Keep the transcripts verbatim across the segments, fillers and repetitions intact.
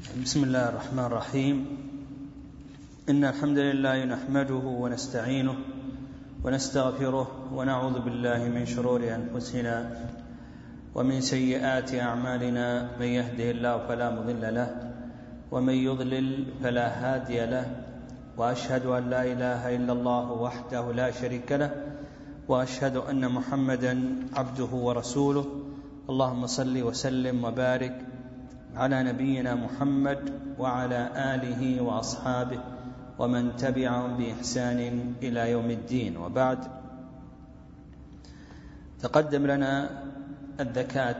بسم الله الرحمن الرحيم. إن الحمد لله نحمده ونستعينه ونستغفره ونعوذ بالله من شرور أنفسنا ومن سيئات أعمالنا، من يهده الله فلا مضل له ومن يضلل فلا هادي له، وأشهد أن لا إله إلا الله وحده لا شريك له، وأشهد أن محمدا عبده ورسوله. اللهم صل وسلم وبارك على نبينا محمد وعلى آله وأصحابه ومن تبعهم بإحسان إلى يوم الدين، وبعد. تقدم لنا الزكاة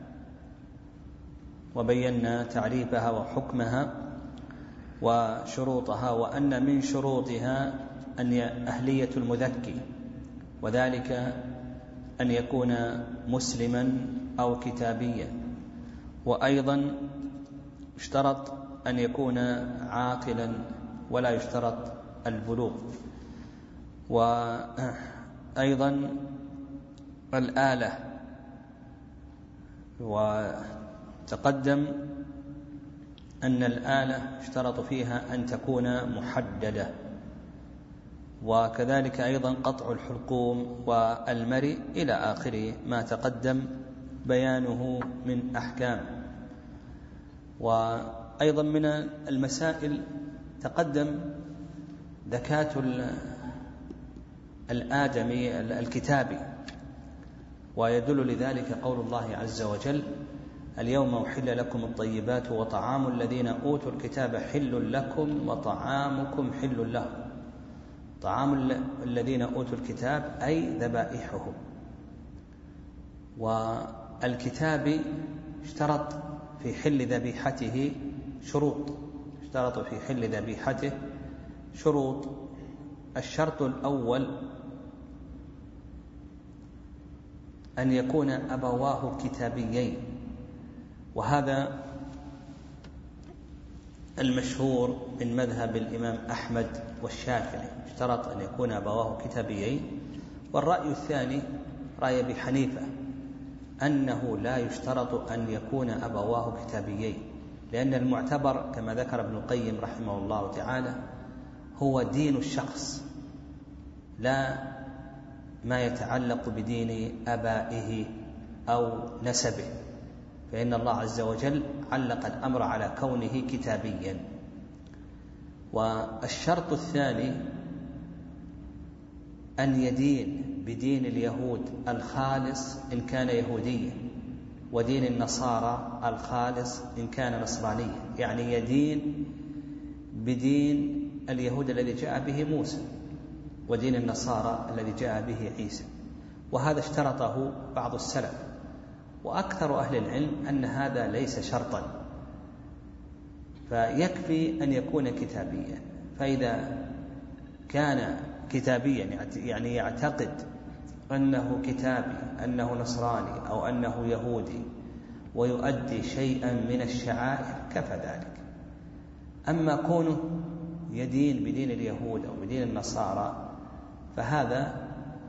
وبينا تعريفها وحكمها وشروطها، وأن من شروطها أن أهلية المزكي، وذلك أن يكون مسلما أو كتابيا، وأيضا يشترط أن يكون عاقلا ولا يشترط البلوغ، وأيضا الآلة. وتقدم أن الآلة يشترط فيها أن تكون محددة، وكذلك أيضا قطع الحلقوم والمرء إلى آخر ما تقدم بيانه من أحكام. وأيضا من المسائل تقدم زكاة الآدمي الكتابي، ويدل لذلك قول الله عز وجل: اليوم أحل لكم الطيبات وطعام الذين أوتوا الكتاب حل لكم وطعامكم حل لهم. طعام الذين أوتوا الكتاب أي ذبائحهم. والكتاب اشترط في حل ذبيحته شروط اشترط في حل ذبيحته شروط الشرط الأول أن يكون أبواه كتابيين، وهذا المشهور من مذهب الإمام أحمد والشافعي، اشترط أن يكون أبواه كتابيين. والرأي الثاني رأي أبي حنيفة، أنه لا يشترط أن يكون أبواه كتابيين، لأن المعتبر كما ذكر ابن القيم رحمه الله تعالى هو دين الشخص، لا ما يتعلق بدين آبائه أو نسبه، فإن الله عز وجل علق الأمر على كونه كتابيا. والشرط الثاني أن يدين بدين اليهود الخالص إن كان يهوديا، ودين النصارى الخالص إن كان نصرانيا، يعني يدين بدين اليهود الذي جاء به موسى ودين النصارى الذي جاء به عيسى. وهذا اشترطه بعض السلف، وأكثر أهل العلم أن هذا ليس شرطا، فيكفي أن يكون كتابيا. فإذا كان كتابيا يعني يعتقد أنه كتابي، أنه نصراني أو أنه يهودي، ويؤدي شيئا من الشعائر، كفى ذلك. أما كونه يدين بدين اليهود أو بدين النصارى فهذا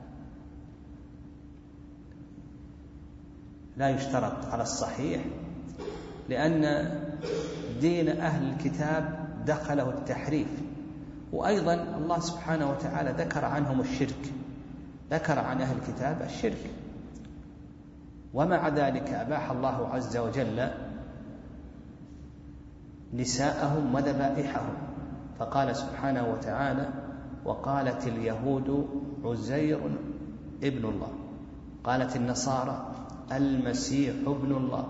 لا يشترط على الصحيح، لأن دين أهل الكتاب دخله التحريف، وأيضا الله سبحانه وتعالى ذكر عنهم الشرك، ذكر عن أهل الكتاب الشرك، ومع ذلك أباح الله عز وجل نساءهم وذبائحهم، فقال سبحانه وتعالى: وقالت اليهود عزير ابن الله، قالت النصارى المسيح ابن الله.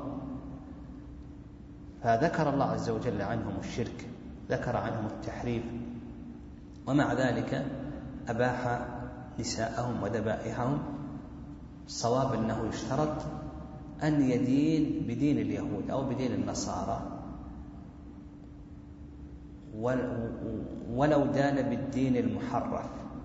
فذكر الله عز وجل عنهم الشرك، ذكر عنهم التحريف، ومع ذلك أباح نساءهم وذبائحهم. الصواب أنه يشترط أن يدين بدين اليهود أو بدين النصارى، ولو دان بالدين المحرف،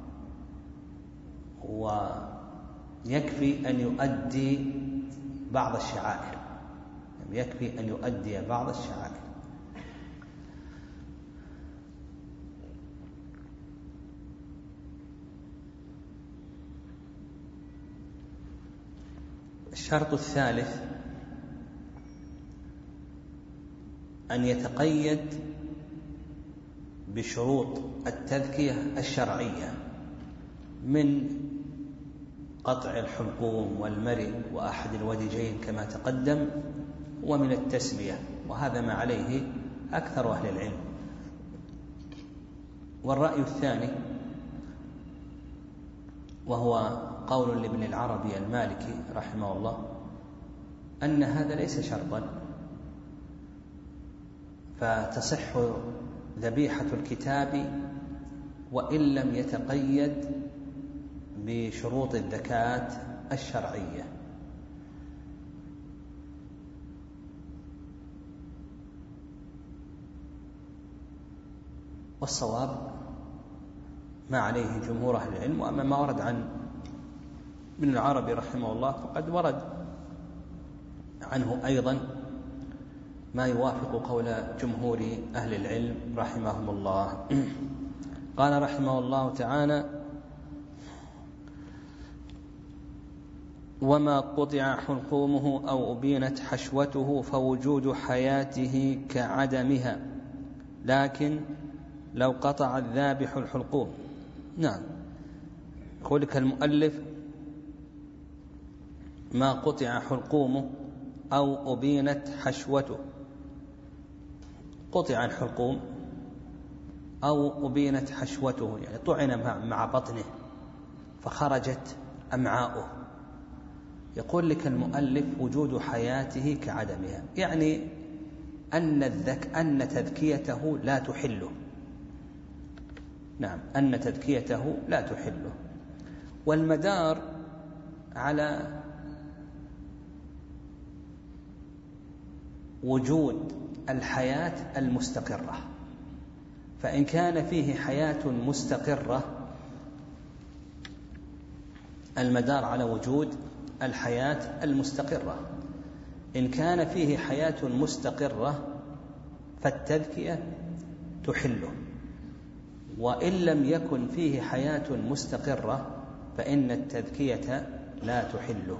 ويكفي أن يؤدي بعض الشعائر يكفي أن يؤدي بعض الشعائر. الشرط الثالث أن يتقيد بشروط التذكية الشرعية من قطع الحلقوم والمرئ وأحد الودجين كما تقدم، ومن التسمية، وهذا ما عليه أكثر أهل العلم. والرأي الثاني وهو قول لابن العربي المالكي رحمه الله أن هذا ليس شرطا، فتصح ذبيحة الكتاب وإن لم يتقيد بشروط الزكاة الشرعية. والصواب ما عليه جمهور أهل العلم. وأما ما ورد عن ابن العربي رحمه الله فقد ورد عنه أيضا ما يوافق قول جمهور أهل العلم رحمهم الله. قال رحمه الله تعالى: وما قطع حلقومه أو أبينت حشوته فوجود حياته كعدمها، لكن لو قطع الذابح الحلقوم. نعم، يقول لك المؤلف: ما قطع حلقومه أو أبينت حشوته. قطع الحلقوم أو أبينت حشوته، يعني طعن مع بطنه فخرجت أمعاؤه. يقول لك المؤلف: وجود حياته كعدمها، يعني أن, الذك أن تذكيته لا تحله. نعم، أن تذكيته لا تحله. والمدار على وجود الحياة المستقرة، فإن كان فيه حياة مستقرة المدار على وجود الحياة المستقرة. إن كان فيه حياة مستقرة فالتذكية تحله، وإن لم يكن فيه حياة مستقرة فإن التذكية لا تحله.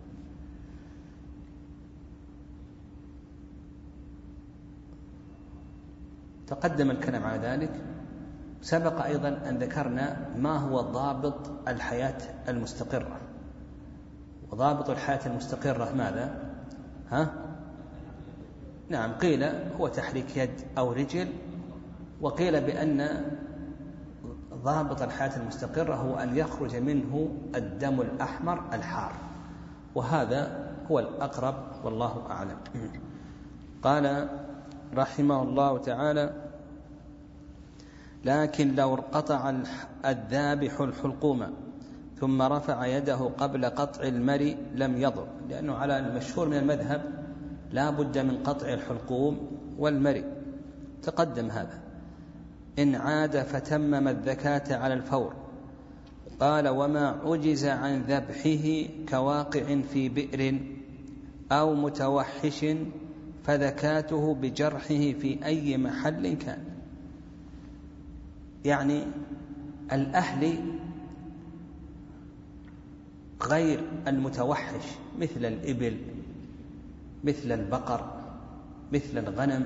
تقدم الكلام على ذلك. سبق أيضا أن ذكرنا ما هو ضابط الحياة المستقرة. وضابط الحياة المستقرة ماذا؟ ها؟ نعم، قيل هو تحريك يد أو رجل، وقيل بأن ضابط الحياة المستقرة هو أن يخرج منه الدم الأحمر الحار، وهذا هو الأقرب والله أعلم. قال رحمه الله تعالى: لكن لو قطع الذابح الحلقوم ثم رفع يده قبل قطع المري لم يضر، لأنه على المشهور من المذهب لا بد من قطع الحلقوم والمري، تقدم هذا. إن عاد فتمم الزكاة على الفور. قال: وما عجز عن ذبحه كواقع في بئر أو متوحش فذكاته بجرحه في أي محل كان. يعني الأهل غير المتوحش مثل الإبل، مثل البقر، مثل الغنم،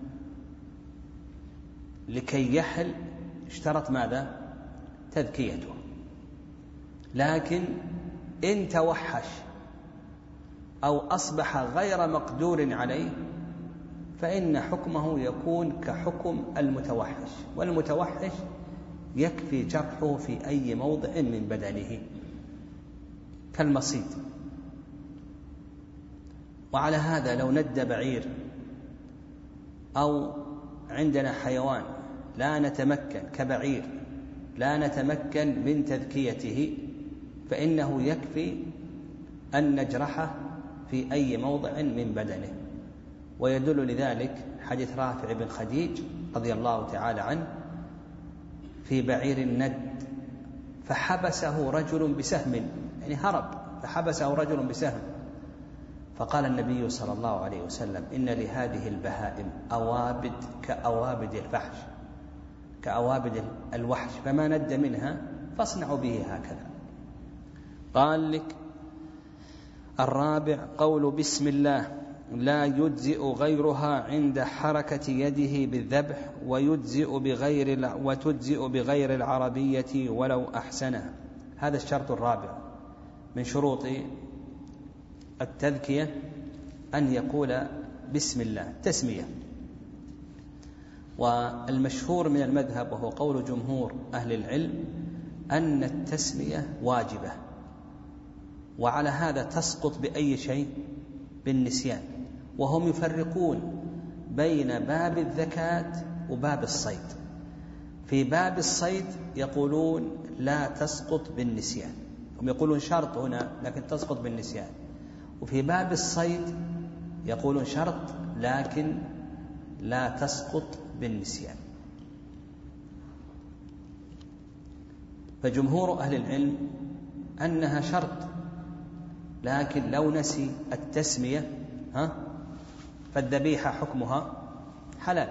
لكي يحل اشترط ماذا؟ تذكيته. لكن إن توحش أو أصبح غير مقدور عليه فإن حكمه يكون كحكم المتوحش، والمتوحش يكفي جرحه في أي موضع من بدنه كالمصيد. وعلى هذا لو ند بعير أو عندنا حيوان لا نتمكن كبعير لا نتمكن من تذكيته فإنه يكفي أن نجرحه في أي موضع من بدنه. ويدل لذلك حديث رافع بن خديج رضي الله تعالى عنه في بعير الند فحبسه رجل بسهم، يعني هرب فحبسه رجل بسهم، فقال النبي صلى الله عليه وسلم: إن لهذه البهائم أوابد كأوابد الفحش كأوابد الوحش، فما ند منها فاصنعوا به هكذا. قال لك الرابع: قول بسم الله لا يجزئ غيرها عند حركة يده بالذبح ويجزئ بغير وتجزئ بغير العربية ولو أحسنها. هذا الشرط الرابع من شروط التذكية، أن يقول بسم الله تسمية. والمشهور من المذهب وهو قول جمهور أهل العلم أن التسمية واجبة، وعلى هذا تسقط بأي شيء؟ بالنسيان. وهم يفرقون بين باب الذكاة وباب الصيد. في باب الصيد يقولون لا تسقط بالنسيان، هم يقولون شرط هنا لكن تسقط بالنسيان. وفي باب الصيد يقولون شرط لكن لا تسقط بالنسيان. فجمهور أهل العلم أنها شرط، لكن لو نسي التسمية ها فالذبيحة حكمها حلال.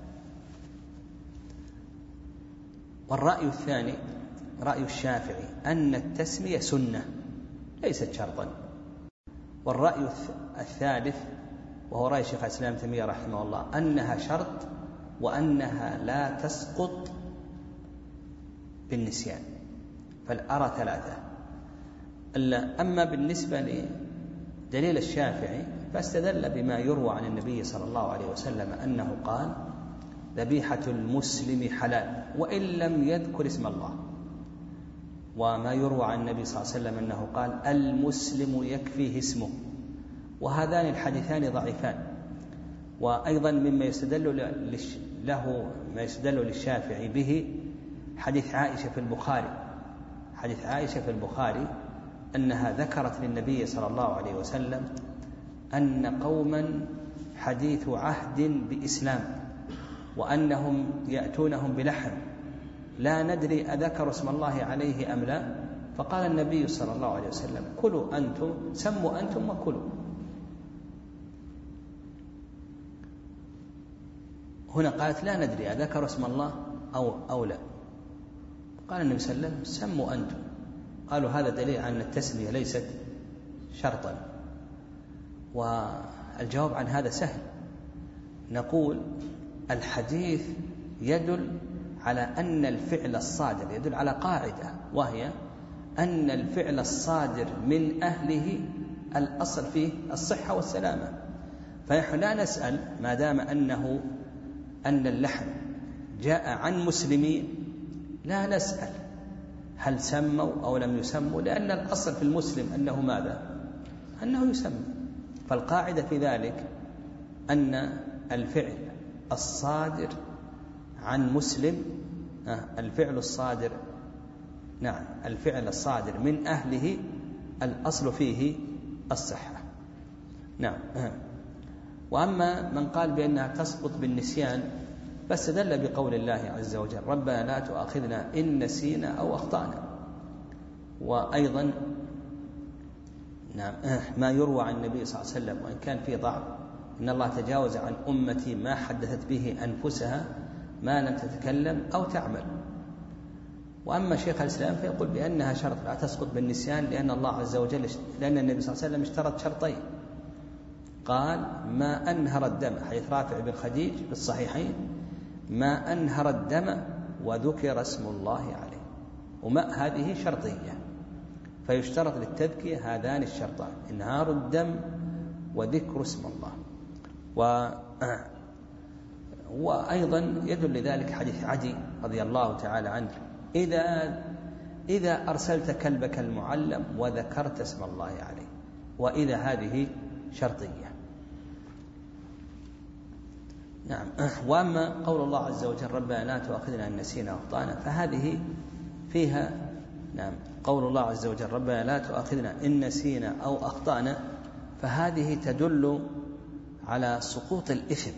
والرأي الثاني رأي الشافعي أن التسمية سنة ليست شرطا. والرأي الثالث وهو رأي شيخ الإسلام ابن تيمية رحمه الله أنها شرط وأنها لا تسقط بالنسيان. فالأرى ثلاثة. أما بالنسبة لدليل الشافعي فاستدل بما يروى عن النبي صلى الله عليه وسلم أنه قال ذبيحة المسلم حلال وإن لم يذكر اسم الله، وما يروى عن النبي صلى الله عليه وسلم أنه قال المسلم يكفيه اسمه، وهذان الحديثان ضعيفان. وأيضا مما يستدل له ما يستدل للشافعي به حديث عائشة في البخاري حديث عائشة في البخاري أنها ذكرت للنبي صلى الله عليه وسلم أن قوما حديث عهد بإسلام وأنهم يأتونهم بلحم لا ندري أذكر اسم الله عليه أم لا، فقال النبي صلى الله عليه وسلم كلوا أنتم، سموا أنتم وكلوا. هنا قالت لا ندري أذكر اسم الله أو, أو لا، قال النبي صلى الله عليه وسلم سموا أنتم. قالوا هذا دليل على أن التسمية ليست شرطا. والجواب عن هذا سهل، نقول الحديث يدل على أن الفعل الصادر يدل على قاعدة، وهي أن الفعل الصادر من أهله الأصل فيه الصحة والسلامة. فنحن لا نسأل ما دام أنه أن اللحم جاء عن مسلمين، لا نسأل هل سموا أو لم يسموا، لأن الأصل في المسلم أنه ماذا؟ أنه يسمى. فالقاعدة في ذلك أن الفعل الصادر عن مسلم الفعل الصادر نعم الفعل الصادر من أهله الأصل فيه الصحة. نعم. وأما من قال بأنها تسقط بالنسيان فاستدل بقول الله عز وجل ربنا لا تؤاخذنا إن نسينا أو أخطأنا. وأيضا نعم ما يروى عن النبي صلى الله عليه وسلم وإن كان فيه ضعف إن الله تجاوز عن أمتي ما حدثت به أنفسها ما لم تتكلم أو تعمل. وأما شيخ الإسلام فيقول بأنها شرط لا تسقط بالنسيان، لأن الله عز وجل لأن النبي صلى الله عليه وسلم اشترط شرطين، قال ما أنهر الدم، حديث رافع بن خديج في الصحيحين، ما أنهر الدم وذكر اسم الله عليه، وما هذه شرطية، فيشترط للتذكية هذان الشرطان إنهار الدم وذكر اسم الله. و وأيضا يدل لذلك حديث عدي رضي الله تعالى عنه إذا إذا أرسلت كلبك المعلم وذكرت اسم الله عليه، وإذا هذه شرطية. نعم. وأما قول الله عز وجل ربنا لا تؤاخذنا إن نسينا وأخطأنا فهذه فيها نعم قول الله عز وجل ربنا لا تؤاخذنا إن نسينا أو أخطأنا، فهذه تدل على سقوط الإثم،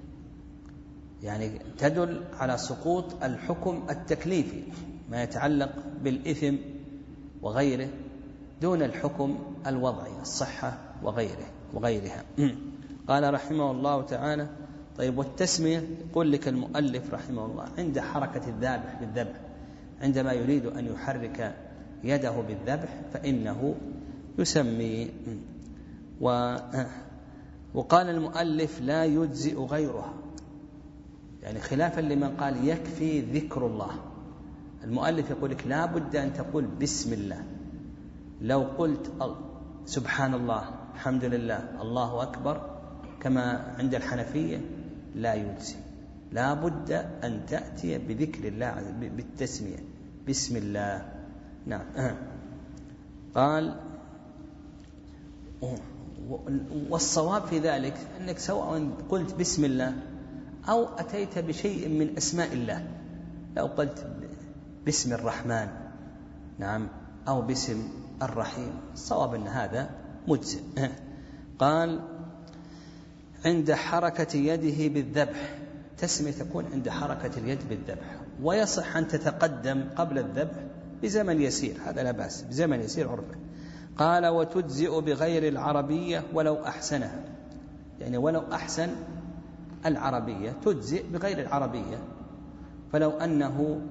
يعني تدل على سقوط الحكم التكليفي ما يتعلق بالإثم وغيره دون الحكم الوضعي الصحة وغيره وغيرها. قال رحمه الله تعالى طيب والتسمية يقول لك المؤلف رحمه الله عند حركة الذابح بالذبح، عندما يريد أن يحرك يده بالذبح فإنه يسمي. وقال المؤلف لا يجزئ غيرها، يعني خلافا لمن قال يكفي ذكر الله. المؤلف يقول لك لا بد أن تقول بسم الله. لو قلت سبحان الله الحمد لله الله أكبر كما عند الحنفية لا يجزي، لا بد أن تأتي بذكر الله بالتسمية بسم الله. نعم. قال والصواب في ذلك أنك سواء قلت بسم الله أو أتيت بشيء من أسماء الله، لو قلت باسم الرحمن نعم أو باسم الرحيم، الصواب أن هذا مجزئ. قال عند حركة يده بالذبح، تسمية تكون عند حركة اليد بالذبح، ويصح أن تتقدم قبل الذبح بزمن يسير، هذا لا بأس، بزمن يسير عرفا. قال وتجزئ بغير العربية ولو أحسنها، يعني ولو أحسن العربية تجزئ بغير العربية، فلو أنه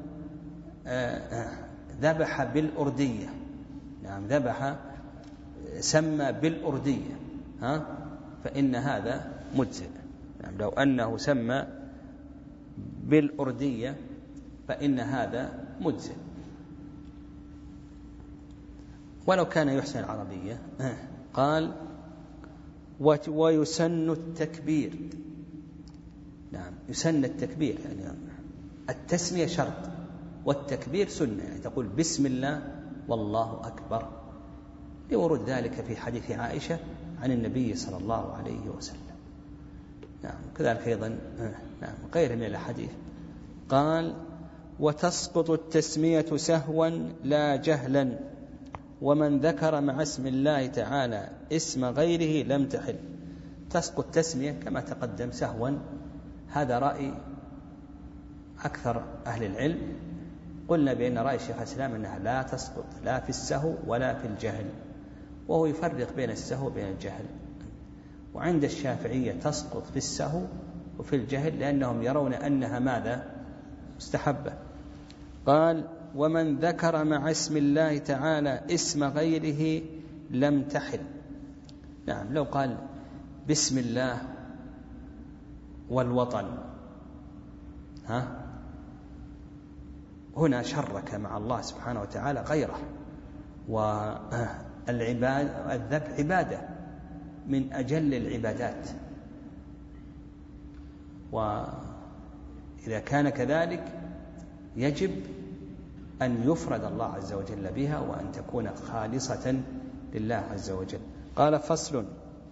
ذبح بالأردية، نعم ذبح سمى بالأردية ها فإن هذا مجزئ. نعم لو أنه سمى بالأردية فإن هذا مجزئ، ولو كان يحسن العربية. قال ويسن التكبير، نعم يسن التكبير، يعني التسمية شرط والتكبير سنة، يعني تقول بسم الله والله أكبر، لورود ذلك في حديث عائشة عن النبي صلى الله عليه وسلم. نعم كذلك أيضا نعم غير من الحديث. قال وتسقط التسمية سهوا لا جهلا، ومن ذكر مع اسم الله تعالى اسم غيره لم تحل. تسقط تسمية كما تقدم سهوا، هذا رأي أكثر أهل العلم. قلنا بأن رأي الشيخ الإسلام أنها لا تسقط لا في السهو ولا في الجهل، وهو يفرق بين السهو وبين الجهل. وعند الشافعية تسقط في السهو وفي الجهل، لأنهم يرون أنها ماذا مستحبة. قال ومن ذكر مع اسم الله تعالى اسم غيره لم تحل. نعم لو قال بسم الله والوطن ها هنا شرك مع الله سبحانه وتعالى غيره، والعباد الذبح عبادة من أجل العبادات، وإذا كان كذلك يجب أن يفرد الله عز وجل بها وأن تكون خالصة لله عز وجل. قال فصل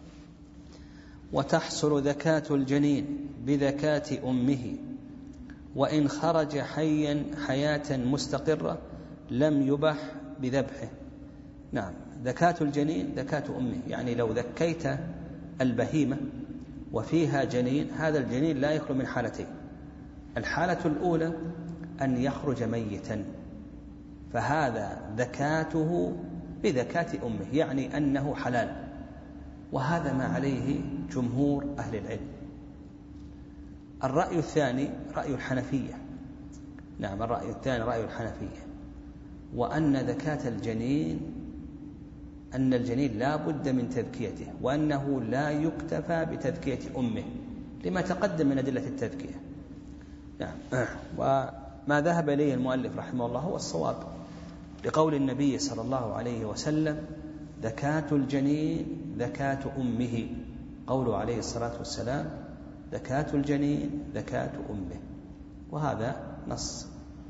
وتحصل ذكاة الجنين بذكاة أمه، وإن خرج حيا حياة مستقرة لم يبح بذبحه. نعم ذكاة الجنين ذكاة أمه، يعني لو ذكيت البهيمة وفيها جنين، هذا الجنين لا يخلو من حالتين. الحالة الأولى أن يخرج ميتا، فهذا ذكاته بذكاة أمه، يعني أنه حلال، وهذا ما عليه جمهور أهل العلم. الرأي الثاني رأي الحنفية، نعم الرأي الثاني رأي الحنفية، وأن ذكاة الجنين أن الجنين لا بد من تذكيته، وأنه لا يكتفى بتذكية أمه لما تقدم من أدلة التذكية. نعم وما ذهب إليه المؤلف رحمه الله هو الصواب، لقول النبي صلى الله عليه وسلم ذكاة الجنين ذكاة أمه، قوله عليه الصلاة والسلام ذكاة الجنين ذكاة أمه، وهذا نص.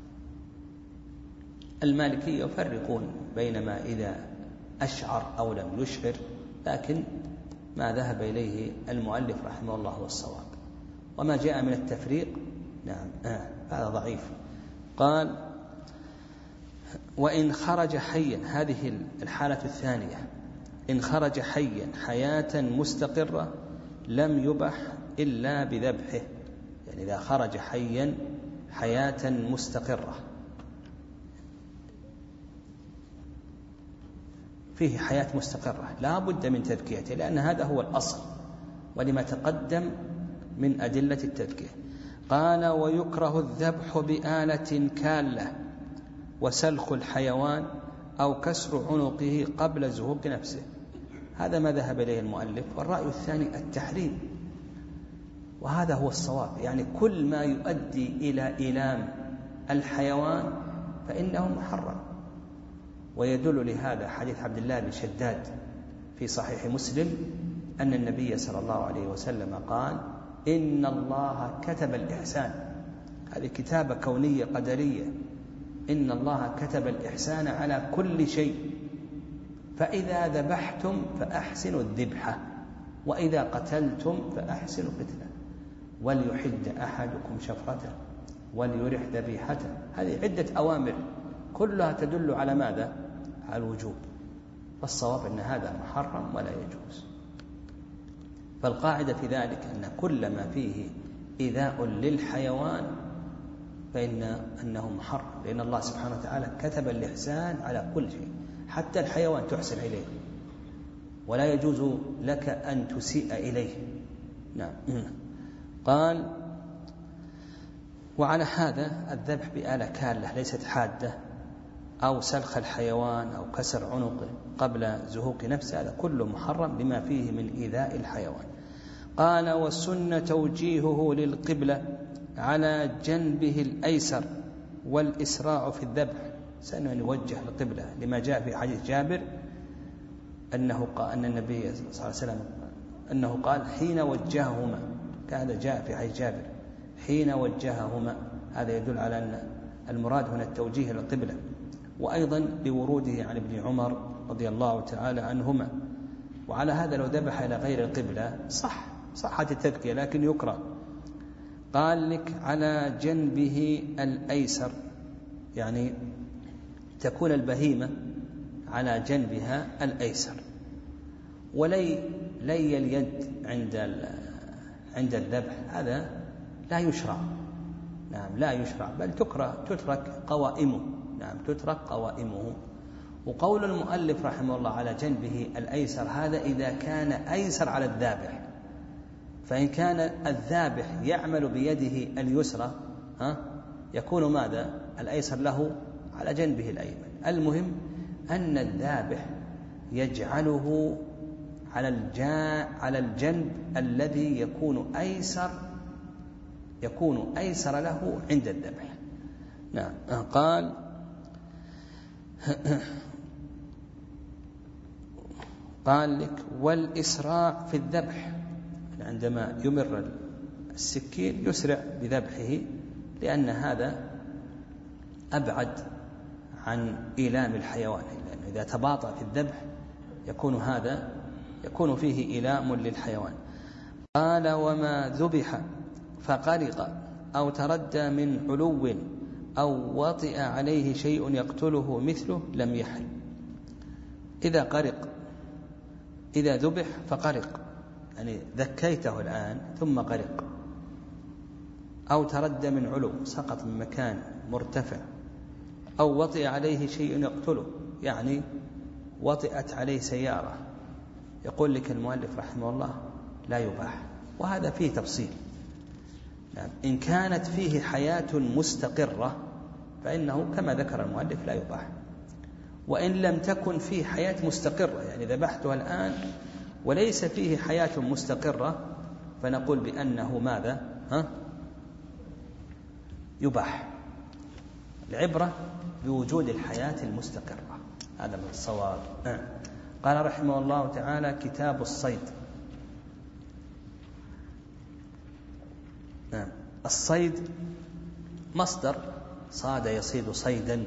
المالكية يفرقون بينما إذا أشعر أو لم يشعر، لكن ما ذهب إليه المؤلف رحمه الله هو الصواب، وما جاء من التفريق نعم آه هذا ضعيف. قال وإن خرج حيا، هذه الحالة الثانية، إن خرج حيا حياة مستقرة لم يبح إلا بذبحه، يعني إذا خرج حيا حياة مستقرة فيه حياة مستقرة لا بد من تذكيته، لأن هذا هو الأصل ولما تقدم من أدلة التذكية. قال ويكره الذبح بآلة كالة وسلخ الحيوان أو كسر عنقه قبل زهوق نفسه. هذا ما ذهب إليه المؤلف. والرأي الثاني التحريم، وهذا هو الصواب، يعني كل ما يؤدي إلى إيلام الحيوان فإنه محرم. ويدل لهذا حديث عبد الله بن شداد في صحيح مسلم أن النبي صلى الله عليه وسلم قال: إن الله كتب الإحسان. هذه كتابة كونية قدرية. إن الله كتب الإحسان على كل شيء، فإذا ذبحتم فأحسنوا الذبحة، وإذا قتلتم فأحسنوا القتلة، وليحد أحدكم شفرته وليرح ذبيحته. هذه عدة أوامر كلها تدل على ماذا؟ على الوجوب. فالصواب أن هذا محرم ولا يجوز. فالقاعدة في ذلك أن كل ما فيه إيذاء للحيوان فإن أنه محرم، لأن الله سبحانه وتعالى كتب الإحسان على كل شيء، حتى الحيوان تحسن إليه، ولا يجوز لك أن تسيء إليه. نعم. قال: وعلى هذا الذبح بآلة كالة ليست حادة، أو سلخ الحيوان أو كسر عنقه قبل زهوق نفسه، هذا كله محرم لما فيه من إيذاء الحيوان. قال: والسنة توجيهه للقبلة على جنبه الأيسر والإسراع في الذبح، سأنه يوجه القبلة لما جاء في حديث جابر أنه قال أن النبي صلى الله عليه وسلم أنه قال حين وجههما، هذا جاء في حديث جابر حين وجههما، هذا يدل على أن المراد هنا التوجيه للقبلة. وأيضا لوروده عن ابن عمر رضي الله تعالى عنهما. وعلى هذا لو ذبح إلى غير القبلة صح صحت التذكية، لكن يكره. قال لك على جنبه الأيسر، يعني تكون البهيمة على جنبها الأيسر، ولي لي اليد عند عند الذبح، هذا لا يشرع. نعم لا يشرع، بل تكره تترك قوائمه. نعم تترك قوائمه. وقول المؤلف رحمه الله على جنبه الأيسر، هذا إذا كان أيسر على الذابح. فإن كان الذابح يعمل بيده اليسرى ها يكون ماذا؟ الأيسر له على جنبه الأيمن. المهم أن الذابح يجعله على الجا على الجنب الذي يكون أيسر يكون أيسر له عند الذبح. نعم. قال: قال لك والإسراع في الذبح، عندما يمر السكين يسرع بذبحه، لأن هذا أبعد عن إيلام الحيوان، لأنه إذا تباطأ في الذبح يكون هذا يكون فيه إيلام للحيوان. قال: وما ذبح فقرق أو تردى من علو أو وطئ عليه شيء يقتله مثله لم يحل. إذا قرق إذا ذبح فقرق، يعني ذكيته الآن ثم قرق، أو تردى من علو سقط من مكان مرتفع، أو وطئ عليه شيء يقتله، يعني وطئت عليه سيارة، يقول لك المؤلف رحمه الله لا يباح. وهذا فيه تفصيل. نعم. إن كانت فيه حياة مستقرة فإنه كما ذكر المؤلف لا يباح. وإن لم تكن فيه حياة مستقرة، يعني ذبحتها الآن وليس فيه حياة مستقرة، فنقول بأنه ماذا؟ ها؟ يباح. العبرة بوجود الحياة المستقرة، هذا من الصواب. أه. قال رحمه الله تعالى: كتاب الصيد. أه. الصيد مصدر صاد يصيد صيدا،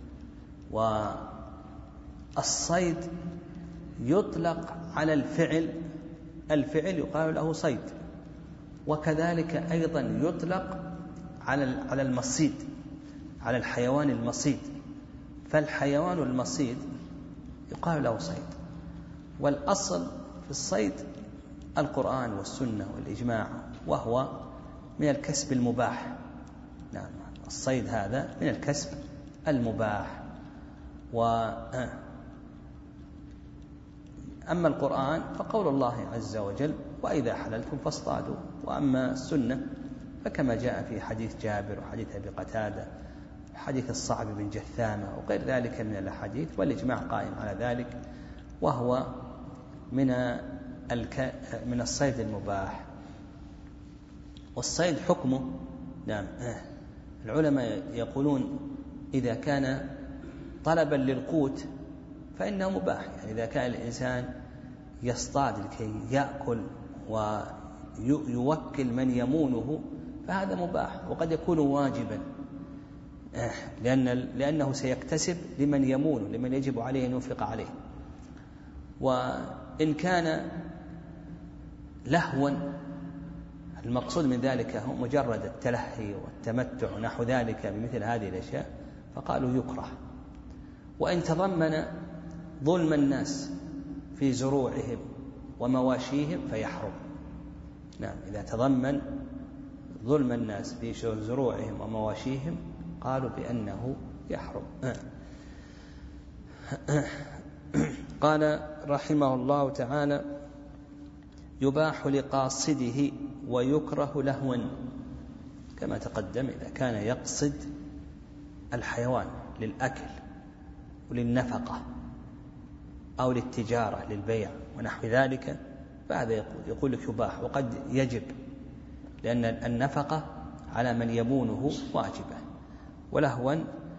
والصيد يطلق على الفعل الفعل يقال له صيد، وكذلك أيضا يطلق على على المصيد، على الحيوان المصيد. فالحيوان المصيد يقال له صيد. والأصل في الصيد القرآن والسنة والإجماع، وهو من الكسب المباح. نعم الصيد هذا من الكسب المباح. و أما القرآن فقول الله عز وجل: وإذا حللتم فاصطادوا. وأما السنة فكما جاء في حديث جابر وحديث أبي قتادة حديث الصعب بن جثامة وغير ذلك من الأحاديث، والإجماع قائم على ذلك، وهو من الك... من الصيد المباح. والصيد حكمه نعم العلماء يقولون إذا كان طلبا للقوت فإنه مباح، يعني إذا كان الإنسان يصطاد لكي يأكل ويوكل من يمونه فهذا مباح، وقد يكون واجبا لأن لأنه سيكتسب لمن يمونه، لمن يجب عليه أن ينفق عليه. وإن كان لهوا المقصود من ذلك هو مجرد التلهي والتمتع ونحو ذلك بمثل هذه الأشياء فقالوا يكره. وإن تضمن ظلم الناس في زروعهم ومواشيهم فيحرم. نعم إذا تضمن ظلم الناس في زروعهم ومواشيهم قالوا بأنه يحرم. قال رحمه الله تعالى: يباح لقاصده ويكره لهوا، كما تقدم إذا كان يقصد الحيوان للأكل وللنفقة أو للتجارة للبيع ونحو ذلك فهذا يقول, يقول لك يباح، وقد يجب لأن النفقة على من يمونه واجبة. ولهوا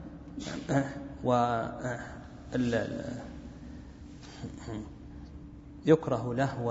و يكره لهوا،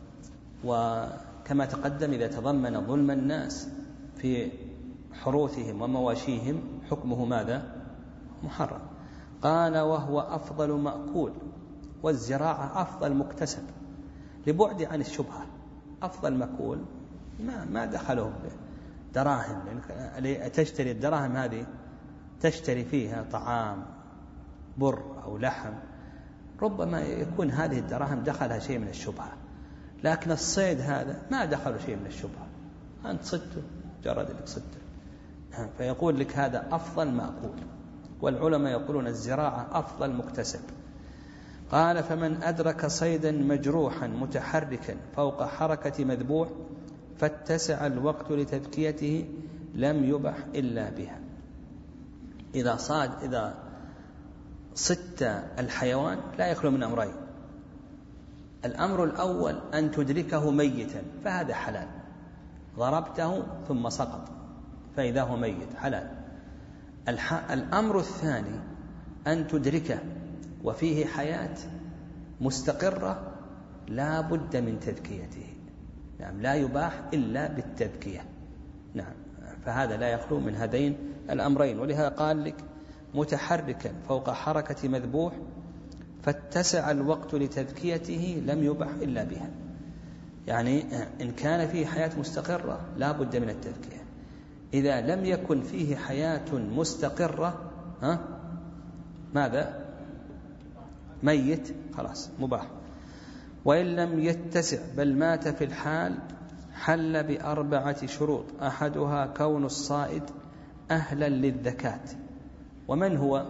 وكما تقدم إذا تضمن ظلم الناس في حروثهم ومواشيهم حكمه ماذا؟ محرم. قال: وهو أفضل مأكول، والزراعة أفضل مكتسب، لبعد عن الشبهة. أفضل مأكول ما ما دخله دراهم، تشتري الدراهم هذه تشتري فيها طعام بر أو لحم، ربما يكون هذه الدراهم دخلها شيء من الشبهة، لكن الصيد هذا ما دخل شيء من الشبهة، أنت صدته جرد لك صدته، فيقول لك هذا أفضل مأكول. والعلماء يقولون الزراعة أفضل مكتسب. قال: فمن أدرك صيدا مجروحا متحركا فوق حركة مذبوح فاتسع الوقت لتذكيته لم يبح إلا بها. إذا صاد إذا صدت الحيوان لا يخلو من أمرين: الأمر الأول أن تدركه ميتا فهذا حلال، ضربته ثم سقط فإذا هو ميت حلال. الأمر الثاني أن تدركه وفيه حياة مستقرة لا بد من تذكيته، نعم لا يباح إلا بالتذكية، نعم فهذا لا يخلو من هذين الأمرين. ولهذا قال لك متحركا فوق حركة مذبوح فاتسع الوقت لتذكيته لم يبح إلا بها، يعني إن كان فيه حياة مستقرة لا بد من التذكية، إذا لم يكن فيه حياة مستقرة ها ماذا؟ ميت خلاص مباح. وإن لم يتسع بل مات في الحال حل بأربعة شروط: أحدها كون الصائد أهلا للذكاة. ومن هو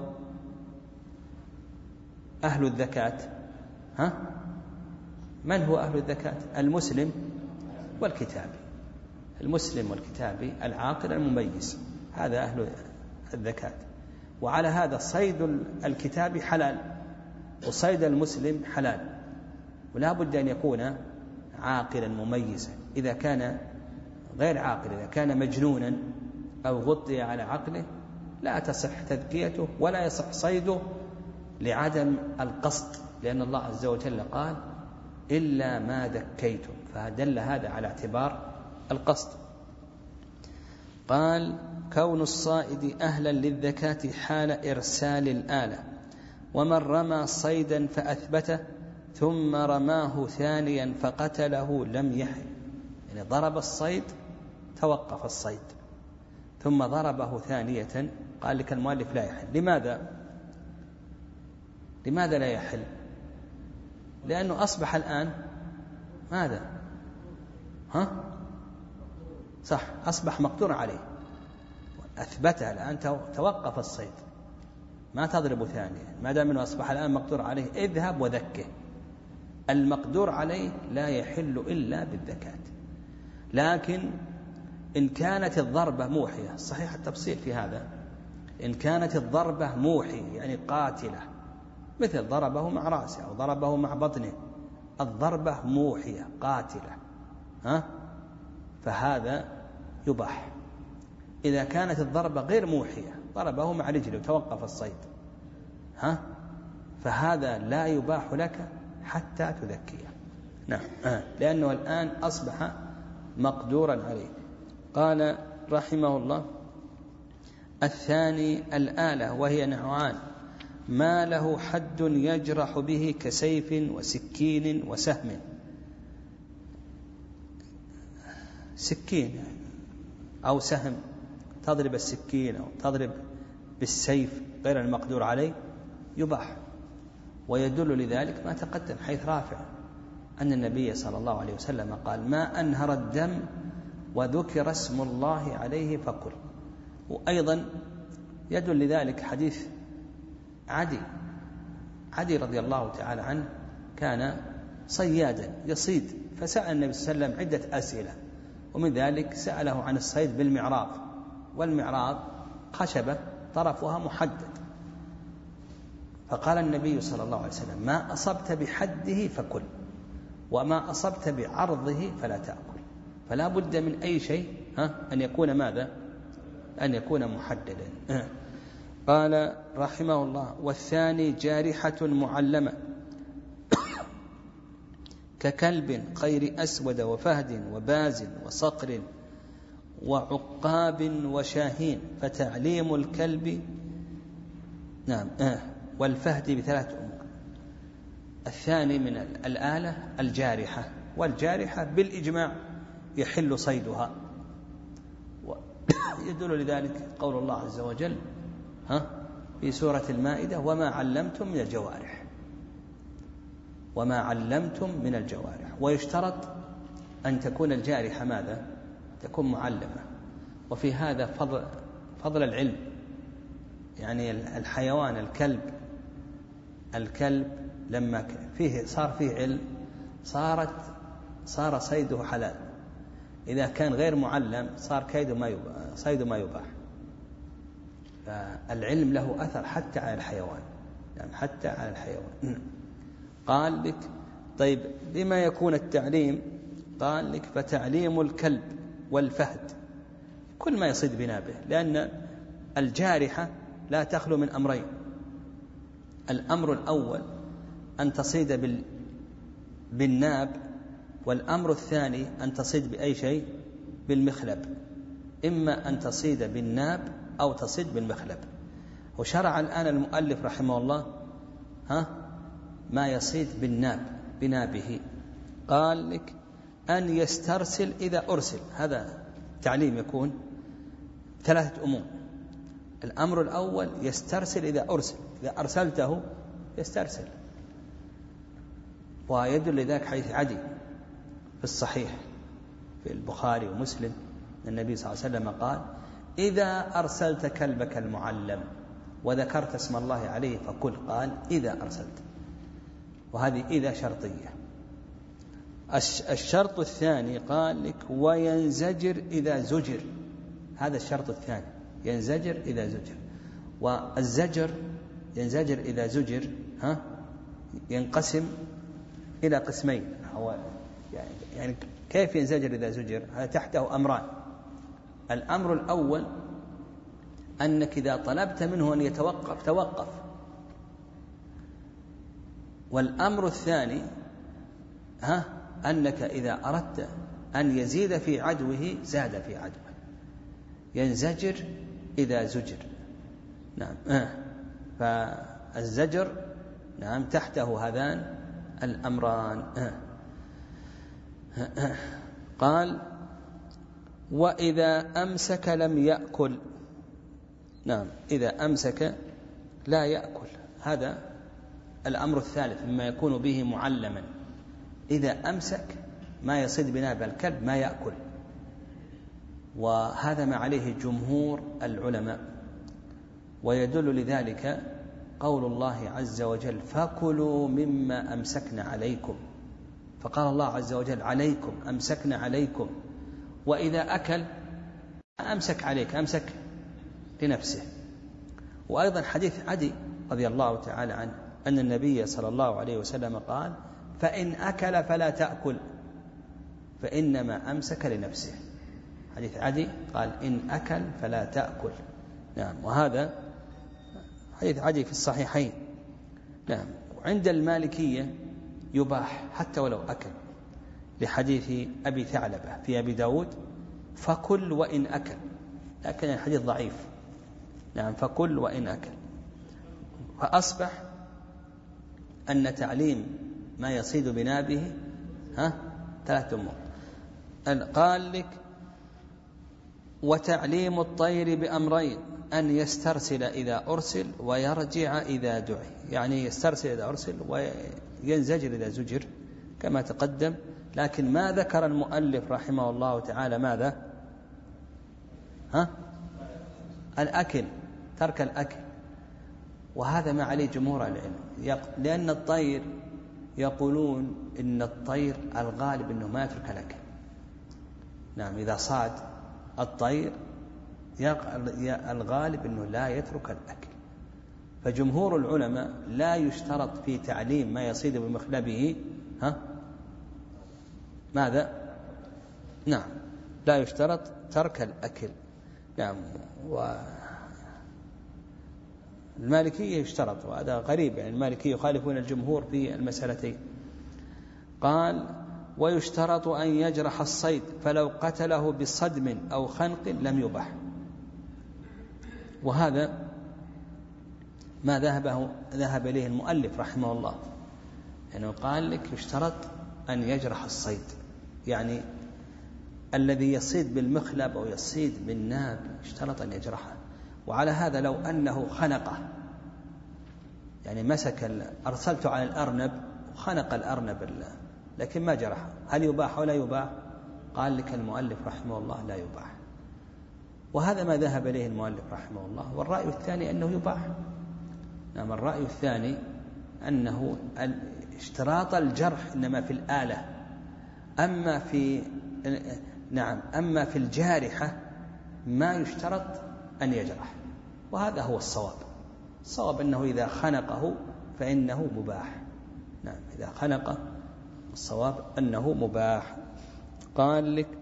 أهل الذكاة؟ ها؟ من هو أهل الذكاة؟ المسلم والكتابي، المسلم والكتابي العاقل المميز، هذا أهل الذكاة. وعلى هذا صيد الكتابي حلال وصيد المسلم حلال، ولا بد أن يكون عاقلا مميزا. إذا كان غير عاقل، إذا كان مجنونا أو غطي على عقله لا تصح تذكيته ولا يصح صيده لعدم القصد، لأن الله عز وجل قال: إلا ما ذكيتم، فدل هذا على اعتبار القصد. قال: كون الصائد أهلا للذكاة حال إرسال الآلة. ومن رمى صيدا فأثبته ثم رماه ثانيا فقتله لم يحل، يعني ضرب الصيد توقف الصيد ثم ضربه ثانية، قال لك المؤلف لا يحل. لماذا؟ لماذا لا يحل؟ لأنه أصبح الآن ماذا؟ ها؟ صح، أصبح مقدور عليه، أثبته الآن توقف الصيد، ما تضرب ثانية، ما دام أنه أصبح الآن مقدور عليه اذهب وذكه. المقدور عليه لا يحل إلا بالذكاة. لكن إن كانت الضربة موحية، صحيح التفصيل في هذا، إن كانت الضربة موحية يعني قاتلة، مثل ضربه مع رأسه أو ضربه مع بطنه الضربة موحية قاتلة ها فهذا يباح. إذا كانت الضربة غير موحية ضربه مع رجله وتوقف الصيد ها فهذا لا يباح لك حتى تذكيه. نعم آه. لأنه الآن أصبح مقدورا عليه. قال رحمه الله: الثاني الآلة، وهي نوعان: ما له حد يجرح به كسيف وسكين وسهم. سكين أو سهم تضرب السكين أو تضرب بالسيف غير المقدور عليه يباح. ويدل لذلك ما تقدم حيث رافع أن النبي صلى الله عليه وسلم قال: ما أنهر الدم وذكر اسم الله عليه فكل. وأيضا يدل لذلك حديث عدي عدي رضي الله تعالى عنه، كان صيادا يصيد، فسأل النبي صلى الله عليه وسلم عدة أسئلة، ومن ذلك سأله عن الصيد بالمعراض، والمعراض خشبة طرفها محدد، فقال النبي صلى الله عليه وسلم: ما أصبت بحده فكل، وما أصبت بعرضه فلا تأكل. فلا بد من أي شيء ها أن يكون ماذا؟ أن يكون محددا. قال رحمه الله: والثاني جارحة معلمة ككلب خير أسود وفهد وباز وصقر وعقاب وشاهين، فتعليم الكلب نعم آه والفهد بثلاث أمور. الثاني من الآلة الجارحة، والجارحة بالإجماع يحل صيدها، يدل لذلك قول الله عز وجل ها في سورة المائدة: وما علمتم من الجوارح، وما علمتم من الجوارح. ويشترط أن تكون الجارحة ماذا؟ تكون معلمة. وفي هذا فضل, فضل العلم، يعني الحيوان الكلب الكلب لما فيه صار فيه علم صارت صار صيده حلال. إذا كان غير معلم صار كيده ما يباح، صيده ما يباح. فالعلم له أثر حتى على الحيوان، يعني حتى على الحيوان. قال لك: طيب بما يكون التعليم؟ قال لك: فتعليم الكلب والفهد كل ما يصيد بنابه، لأن الجارحة لا تخلو من أمرين: الأمر الأول أن تصيد بالناب، والأمر الثاني أن تصيد بأي شيء؟ بالمخلب. إما أن تصيد بالناب أو تصيد بالمخلب. وشرع الآن المؤلف رحمه الله ها ما يصيد بالناب بنابه. قال لك: أن يسترسل إذا أرسل. هذا تعليم يكون ثلاثة أمور. الأمر الأول يسترسل إذا أرسل، إذا أرسلته يسترسل. ويدل لذلك حديث عدي في الصحيح في البخاري ومسلم، النبي صلى الله عليه وسلم قال: إذا أرسلت كلبك المعلم وذكرت اسم الله عليه فكل. قال: إذا أرسلت. وهذه إذا شرطية. الشرط الثاني قال لك: وينزجر إذا زجر. هذا الشرط الثاني، ينزجر إذا زجر. والزجر ينزجر إذا زجر ها ينقسم إلى قسمين. هو يعني كيف ينزجر إذا زجر؟ هذا تحته أمران. الأمر الأول أنك إذا طلبت منه أن يتوقف توقف. والأمر الثاني ها أنك إذا أردت أن يزيد في عدوه زاد في عدوه. ينزجر إذا زجر. نعم آه. فالزجر نعم تحته هذان الأمران. آه. آه. آه. قال: وإذا أمسك لم يأكل. نعم إذا أمسك لا يأكل. هذا الأمر الثالث مما يكون به معلما. إذا أمسك ما يصيد بناب الكلب ما يأكل. وهذا ما عليه جمهور العلماء. ويدل لذلك قول الله عز وجل: فكلوا مما أمسكنا عليكم. فقال الله عز وجل: عليكم، أمسكنا عليكم. وإذا أكل أمسك عليك، أمسك لنفسه. وأيضا حديث عدي رضي الله تعالى عنه أن النبي صلى الله عليه وسلم قال: فإن أكل فلا تأكل فإنما أمسك لنفسه. حديث عدي قال إن أكل فلا تأكل. نعم، وهذا حديث عدي في الصحيحين. نعم. وعند المالكية يباح حتى ولو أكل، لحديث أبي ثعلبة في أبي داود فكل وإن أكل، لكن الحديث ضعيف. نعم، فكل وإن أكل. فأصبح أن تعليم ما يصيد بنابه ها ثلاث أمور. قال لك وتعليم الطير بأمرين: أن يسترسل إذا أرسل ويرجع إذا دعي، يعني يسترسل إذا أرسل وينزجر إذا زجر كما تقدم. لكن ما ذكر المؤلف رحمه الله تعالى ماذا؟ ها؟ الأكل، ترك الأكل، وهذا ما عليه جمهور العلم، لأن الطير يقولون إن الطير الغالب أنه ما يترك الأكل. نعم، إذا صاد الطير الغالب أنه لا يترك الأكل. فجمهور العلماء لا يشترط في تعليم ما يصيد بمخلبه ها ماذا؟ نعم، لا يشترط ترك الأكل. نعم، والمالكية يشترط، وهذا غريب، يعني المالكية يخالفون الجمهور في المسألتين. قال ويشترط أن يجرح الصيد، فلو قتله بصدم أو خنق لم يبح. وهذا ما ذهبه ذهب إليه المؤلف رحمه الله، يعني قال لك يشترط أن يجرح الصيد، يعني الذي يصيد بالمخلب أو يصيد بالناب يشترط أن يجرحه. وعلى هذا لو أنه خنقه، يعني مسك أرسلت على الأرنب وخنق الأرنب لكن ما جرحه، هل يباح ولا يباح؟ قال لك المؤلف رحمه الله لا يباح. وهذا ما ذهب إليه المؤلف رحمه الله. والرأي الثاني أنه يباح. نعم، الرأي الثاني أنه اشتراط الجرح إنما في الآلة، أما في نعم أما في الجارحة ما يشترط أن يجرح، وهذا هو الصواب. الصواب أنه إذا خنقه فإنه مباح. نعم، إذا خنقه الصواب أنه مباح. قال لك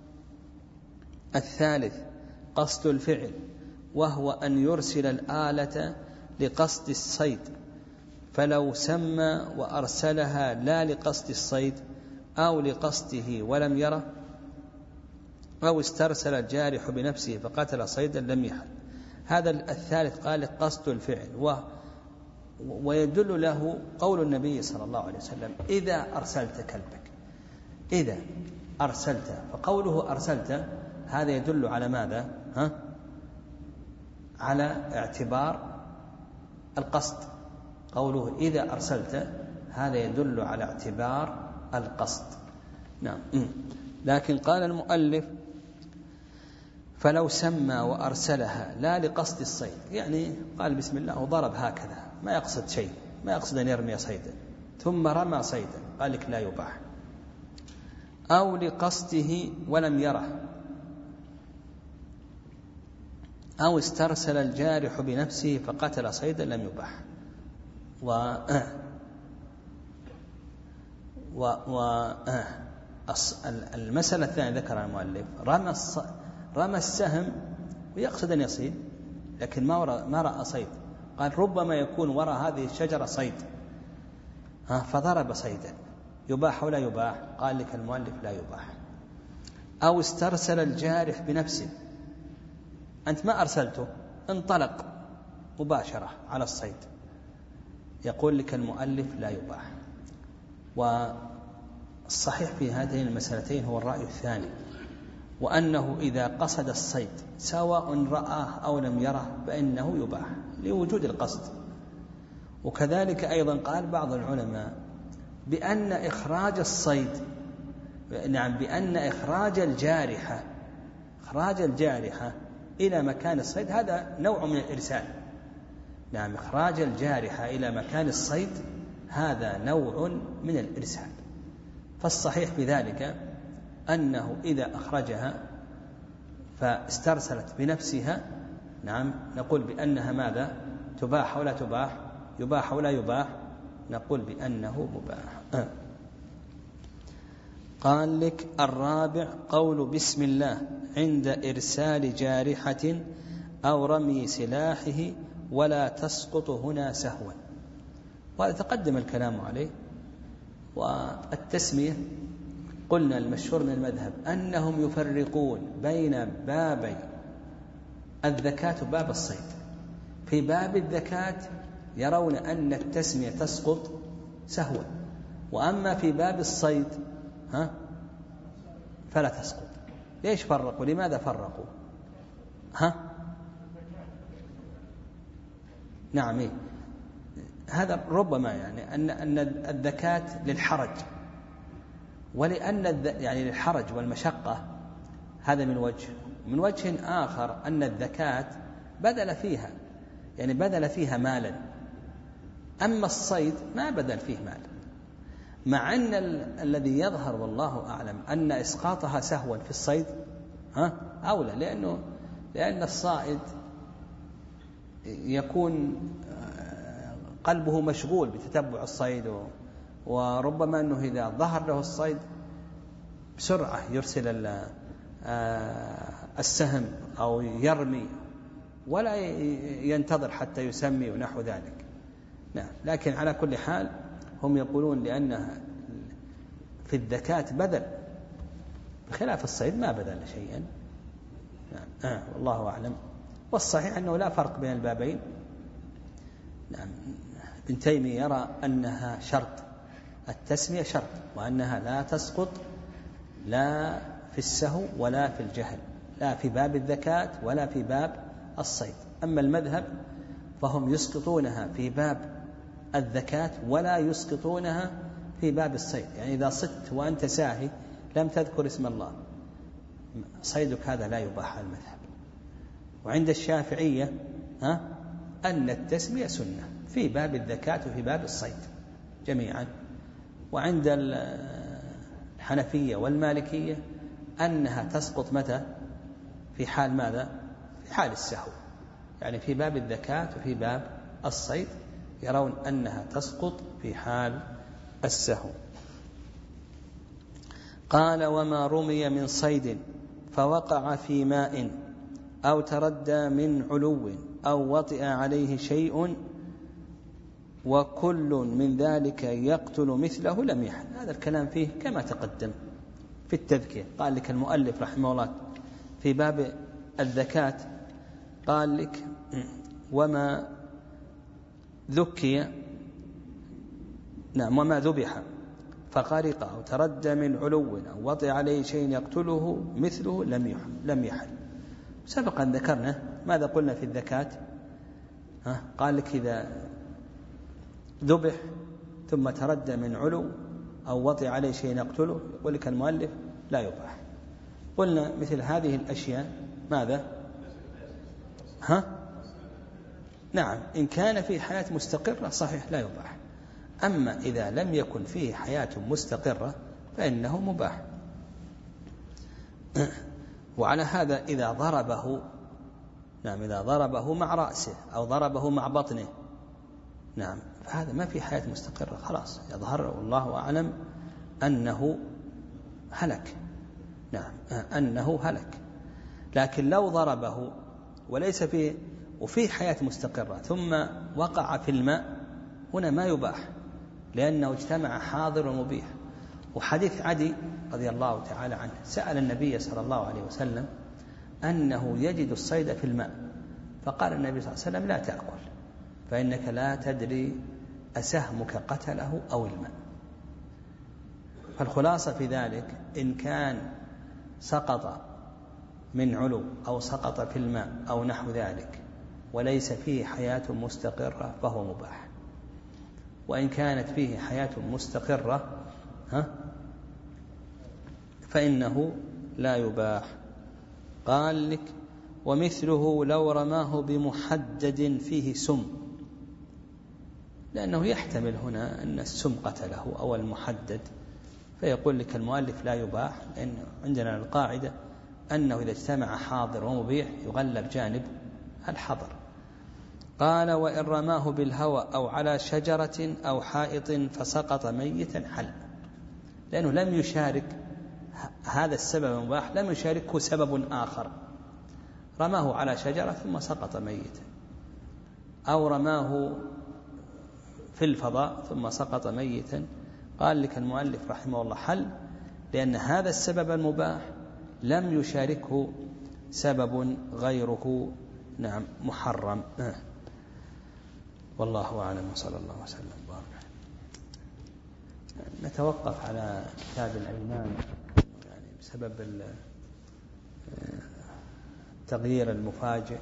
الثالث قصد الفعل، وهو أن يرسل الآلة لقصد الصيد، فلو سمى وأرسلها لا لقصد الصيد أو لقصده ولم يره، أو استرسل الجارح بنفسه فقتل صيدا لم يحل. هذا الثالث قال قصد الفعل، و ويدل له قول النبي صلى الله عليه وسلم إذا أرسلت كلبك، إذا أرسلت، فقوله أرسلت هذا يدل على ماذا؟ ها؟ على اعتبار القصد. قوله إذا أرسلت هذا يدل على اعتبار القصد. نعم. لكن قال المؤلف فلو سمى وأرسلها لا لقصد الصيد، يعني قال بسم الله وضرب هكذا، ما يقصد شيء، ما يقصد أن يرمي صيدا، ثم رمى صيدا، قال لك لا يباح. أو لقصده ولم يره، أو استرسل الجارح بنفسه فقتل صيدا لم يباح. و و و المسألة الثانية ذكر المؤلف رمى رمى السهم ويقصد أن يصيد، لكن ما ما رأى صيد، قال ربما يكون وراء هذه الشجرة صيد، فضرب صيدا، يباح ولا يباح؟ قال لك المؤلف لا يباح. أو استرسل الجارح بنفسه، أنت ما أرسلته، انطلق مباشرة على الصيد، يقول لك المؤلف لا يباح. والصحيح في هذين المسألتين هو الرأي الثاني، وأنه إذا قصد الصيد سواء رآه أو لم يره فإنه يباح لوجود القصد. وكذلك أيضا قال بعض العلماء بأن إخراج الصيد، نعم بأن إخراج الجارحة إخراج الجارحة إلى مكان الصيد هذا نوع من الإرسال. نعم، إخراج الجارحة إلى مكان الصيد هذا نوع من الإرسال. فالصحيح بذلك أنه إذا أخرجها فاسترسلت بنفسها، نعم نقول بأنها ماذا؟ تباح ولا تباح؟ يباح ولا يباح؟ نقول بأنه مباح. قال لك الرابع قول بسم الله عند إرسال جارحة أو رمي سلاحه ولا تسقط هنا سهوا، وهذا تقدم الكلام عليه. والتسمية قلنا المشهور من المذهب أنهم يفرقون بين بابي الذكاة وباب الصيد. في باب الذكاة يرون أن التسمية تسقط سهوا، وأما في باب الصيد ها فلا تسقط. ليش فرقوا؟ لماذا فرقوا؟ ها نعم إيه؟ هذا ربما يعني أن أن الذكاة للحرج، ولأن يعني للحرج والمشقة، هذا من وجه. من وجه آخر أن الذكاة بذل فيها، يعني بذل فيها مالا، أما الصيد ما بذل فيه مال، مع أن الذي يظهر والله أعلم أن إسقاطها سهوا في الصيد ها أولى، لأنه لأن الصائد يكون قلبه مشغول بتتبع الصيد، وربما أنه إذا ظهر له الصيد بسرعة يرسل السهم أو يرمي ولا ينتظر حتى يسمي ونحو ذلك. نعم، لكن على كل حال هم يقولون لأنها في الذكاة بذل، بخلاف الصيد ما بذل شيئا. نعم آه والله أعلم. والصحيح أنه لا فرق بين البابين. نعم، ابن تيمية يرى أنها شرط، التسمية شرط، وأنها لا تسقط لا في السهو ولا في الجهل، لا في باب الذكاة ولا في باب الصيد. أما المذهب فهم يسقطونها في باب الذكاة ولا يسقطونها في باب الصيد. يعني إذا صدت وأنت ساهي لم تذكر اسم الله، صيدك هذا لا يباح على المذهب. وعند الشافعية ها أن التسمية سنة في باب الذكاة وفي باب الصيد جميعا. وعند الحنفية والمالكية أنها تسقط متى؟ في حال ماذا؟ في حال السهو، يعني في باب الذكاة وفي باب الصيد يرون أنها تسقط في حال السهو. قال وما رمي من صيد فوقع في ماء أو تردى من علو أو وطئ عليه شيء وكل من ذلك يقتل مثله لم يحل. هذا الكلام فيه كما تقدم في التذكير. قال لك المؤلف رحمه الله في باب الذكاة قال لك وما ذكي نعم وما ذبح فغرق أو تردى من علو أو وطئ عليه شيء يقتله مثله لم يحل, لم يحل. سبقا ذكرنا ماذا قلنا في الذكاة؟ ها؟ قال لك إذا ذبح ثم تردى من علو أو وطئ عليه شيء يقتله، يقول لك المؤلف لا يباح. قلنا مثل هذه الأشياء ماذا؟ ها؟ نعم، إن كان فيه حياة مستقرة صحيح لا يباح، أما إذا لم يكن فيه حياة مستقرة فإنه مباح. وعلى هذا إذا ضربه نعم إذا ضربه مع رأسه أو ضربه مع بطنه نعم فهذا ما في حياة مستقرة، خلاص يظهر والله أعلم أنه هلك. نعم أنه هلك. لكن لو ضربه وليس فيه وفيه حياة مستقرة ثم وقع في الماء هنا ما يباح، لأنه اجتمع حاضر ومبيح. وحديث عدي رضي الله تعالى عنه سأل النبي صلى الله عليه وسلم أنه يجد الصيد في الماء، فقال النبي صلى الله عليه وسلم لا تأكل فإنك لا تدري أسهمك قتله أو الماء. فالخلاصة في ذلك إن كان سقط من علو أو سقط في الماء أو نحو ذلك وليس فيه حياة مستقرة فهو مباح، وإن كانت فيه حياة مستقرة ها فإنه لا يباح. قال لك ومثله لو رماه بمحدد فيه سم، لأنه يحتمل هنا أن السم قتله أو المحدد، فيقول لك المؤلف لا يباح، لأن عندنا القاعدة أنه إذا اجتمع حاضر ومبيح يغلب جانب الحظر. قال وإن رماه بالهوى أو على شجرة أو حائط فسقط ميتا حل، لأنه لم يشارك هذا السبب المباح لم يشاركه سبب آخر، رماه على شجرة ثم سقط ميتا، أو رماه في الفضاء ثم سقط ميتا. قال لك المؤلف رحمه الله حل، لأن هذا السبب المباح لم يشاركه سبب غيره نعم محرم. والله أعلم، وصلى الله وسلم وبارك. نتوقف على كتاب الأيمان يعني بسبب التغيير المفاجئ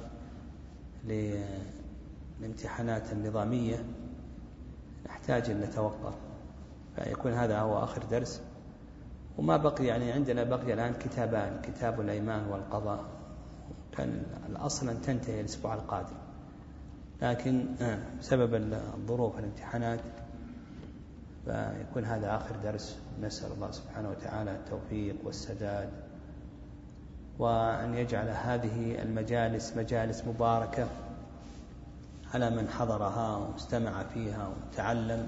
للامتحانات النظامية، نحتاج أن نتوقف، فيكون هذا هو آخر درس. وما بقي يعني عندنا بقي الآن كتابان، كتاب الأيمان والقضاء، كان الأصل أن تنتهي الأسبوع القادم، لكن بسبب الظروف الامتحانات فيكون هذا آخر درس. نسأل الله سبحانه وتعالى التوفيق والسداد، وأن يجعل هذه المجالس مجالس مباركة على من حضرها واستمع فيها وتعلم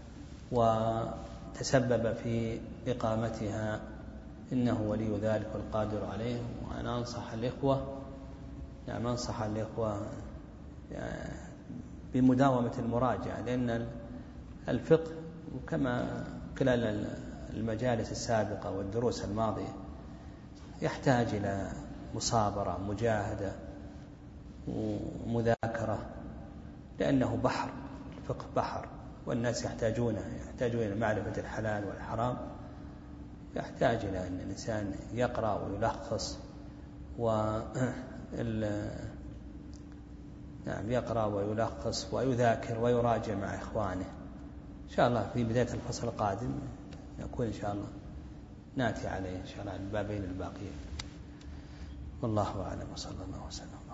وتسبب في إقامتها، إنه ولي ذلك والقادر عليه. وأنا أنصح الإخوة يعني أنصح الإخوة يعني بمداومة المراجعة، لأن الفقه كما خلال المجالس السابقة والدروس الماضية يحتاج إلى مصابرة، مجاهدة ومذاكرة، لأنه بحر، الفقه بحر، والناس يحتاجونه، يحتاجون إلى معرفة الحلال والحرام، يحتاج إلى أن الإنسان يقرأ ويلخص و نعم يقرأ ويلخص ويذاكر ويراجع مع إخوانه. إن شاء الله في بداية الفصل القادم يكون إن شاء الله ناتي عليه إن شاء الله البابين الباقيين. والله أعلم، وصلى الله وسلم.